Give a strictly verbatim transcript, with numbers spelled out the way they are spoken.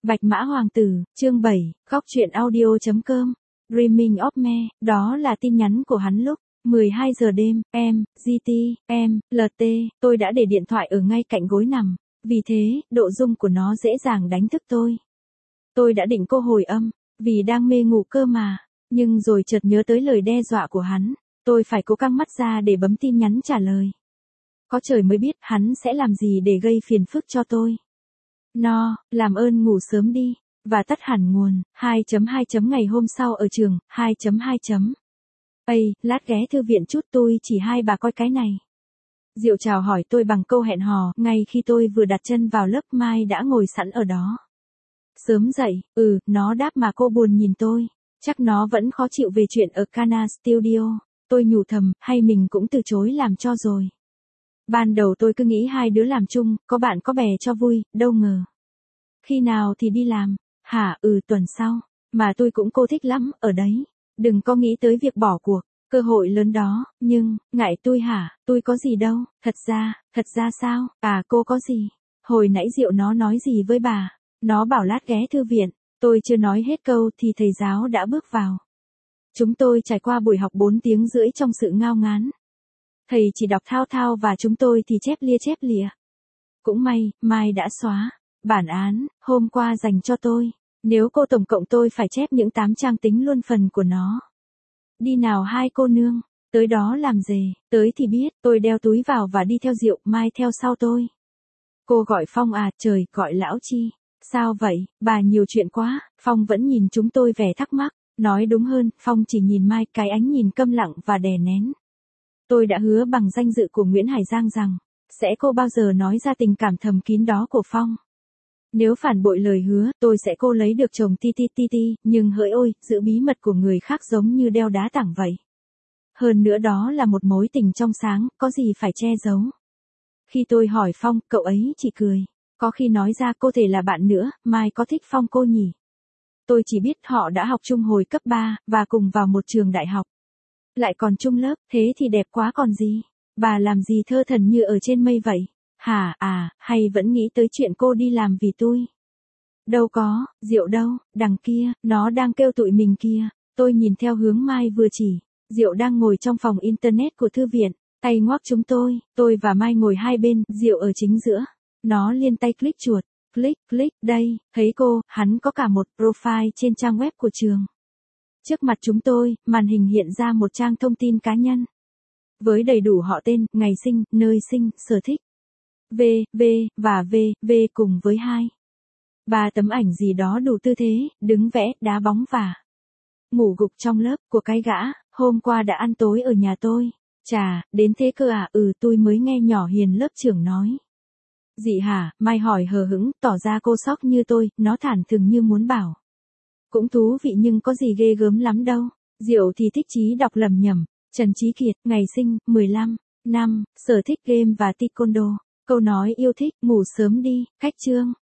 Bạch Mã Hoàng tử, chương bảy, góc truyện audio chấm com. Dreaming of me, đó là tin nhắn của hắn lúc mười hai giờ đêm, em, giê tê, em, lờ tê, tôi đã để điện thoại ở ngay cạnh gối nằm, vì thế, độ rung của nó dễ dàng đánh thức tôi. Tôi đã định cô hồi âm, vì đang mê ngủ cơ mà, nhưng rồi chợt nhớ tới lời đe dọa của hắn, tôi phải cố căng mắt ra để bấm tin nhắn trả lời. Có trời mới biết hắn sẽ làm gì để gây phiền phức cho tôi. No, làm ơn ngủ sớm đi, và tắt hẳn nguồn, hai chấm hai chấm ngày hôm sau ở trường, hai chấm hai chấm. Ây, lát ghé thư viện chút tôi chỉ hai bà coi cái này. Diệu chào hỏi tôi bằng câu hẹn hò, ngay khi tôi vừa đặt chân vào lớp Mai đã ngồi sẵn ở đó. Sớm dậy, ừ, nó đáp mà cô buồn nhìn tôi, chắc nó vẫn khó chịu về chuyện ở Kana Studio. Tôi nhủ thầm, hay mình cũng từ chối làm cho rồi. Ban đầu tôi cứ nghĩ hai đứa làm chung, có bạn có bè cho vui, đâu ngờ. Khi nào thì đi làm? Hả, ừ tuần sau. Mà tôi cũng cô thích lắm, ở đấy. Đừng có nghĩ tới việc bỏ cuộc, cơ hội lớn đó, nhưng, ngại tôi hả, tôi có gì đâu, thật ra, thật ra sao, à cô có gì? Hồi nãy Diệu nó nói gì với bà? Nó bảo lát ghé thư viện, tôi chưa nói hết câu thì thầy giáo đã bước vào. Chúng tôi trải qua buổi học bốn tiếng rưỡi trong sự ngao ngán. Thầy chỉ đọc thao thao và chúng tôi thì chép lia chép lịa. Cũng may, Mai đã xóa bản án, hôm qua dành cho tôi. Nếu cô tổng cộng tôi phải chép những tám trang tính luôn phần của nó. Đi nào hai cô nương, tới đó làm gì, tới thì biết, tôi đeo túi vào và đi theo Diệu, Mai theo sau tôi. Cô gọi Phong à, trời, gọi lão chi. Sao vậy, bà nhiều chuyện quá, Phong vẫn nhìn chúng tôi vẻ thắc mắc. Nói đúng hơn, Phong chỉ nhìn Mai, cái ánh nhìn câm lặng và đè nén. Tôi đã hứa bằng danh dự của Nguyễn Hải Giang rằng, sẽ cô bao giờ nói ra tình cảm thầm kín đó của Phong. Nếu phản bội lời hứa, tôi sẽ cô lấy được chồng ti ti ti ti, nhưng hỡi ôi, giữ bí mật của người khác giống như đeo đá tảng vậy. Hơn nữa đó là một mối tình trong sáng, có gì phải che giấu. Khi tôi hỏi Phong, cậu ấy chỉ cười. Có khi nói ra cô thể là bạn nữa, Mai có thích Phong cô nhỉ? Tôi chỉ biết họ đã học chung hồi cấp ba, và cùng vào một trường đại học. Lại còn chung lớp, thế thì đẹp quá còn gì. Bà làm gì thơ thần như ở trên mây vậy? Hả, à, hay vẫn nghĩ tới chuyện cô đi làm vì tôi? Đâu có, Diệu đâu, đằng kia, nó đang kêu tụi mình kia. Tôi nhìn theo hướng Mai vừa chỉ. Diệu đang ngồi trong phòng internet của thư viện, tay ngoắc chúng tôi, tôi và Mai ngồi hai bên, Diệu ở chính giữa. Nó liên tay click chuột, click, click, đây, thấy cô, hắn có cả một profile trên trang web của trường. Trước mặt chúng tôi, màn hình hiện ra một trang thông tin cá nhân. Với đầy đủ họ tên, ngày sinh, nơi sinh, sở thích. V, V, và V, V cùng với hai. Ba tấm ảnh gì đó đủ tư thế, đứng vẽ, đá bóng và ngủ gục trong lớp của cái gã, hôm qua đã ăn tối ở nhà tôi. Chà, đến thế cơ à, ừ tôi mới nghe nhỏ Hiền lớp trưởng nói. Dị hả, Mai hỏi hờ hững, tỏ ra cô sốc như tôi, nó thản thừng như muốn bảo. Cũng thú vị nhưng có gì ghê gớm lắm đâu. Diệu thì thích chí đọc lầm nhầm. Trần Chí Kiệt, ngày sinh, mười lăm, năm, sở thích game và taekwondo. Câu nói yêu thích, ngủ sớm đi, khách trương.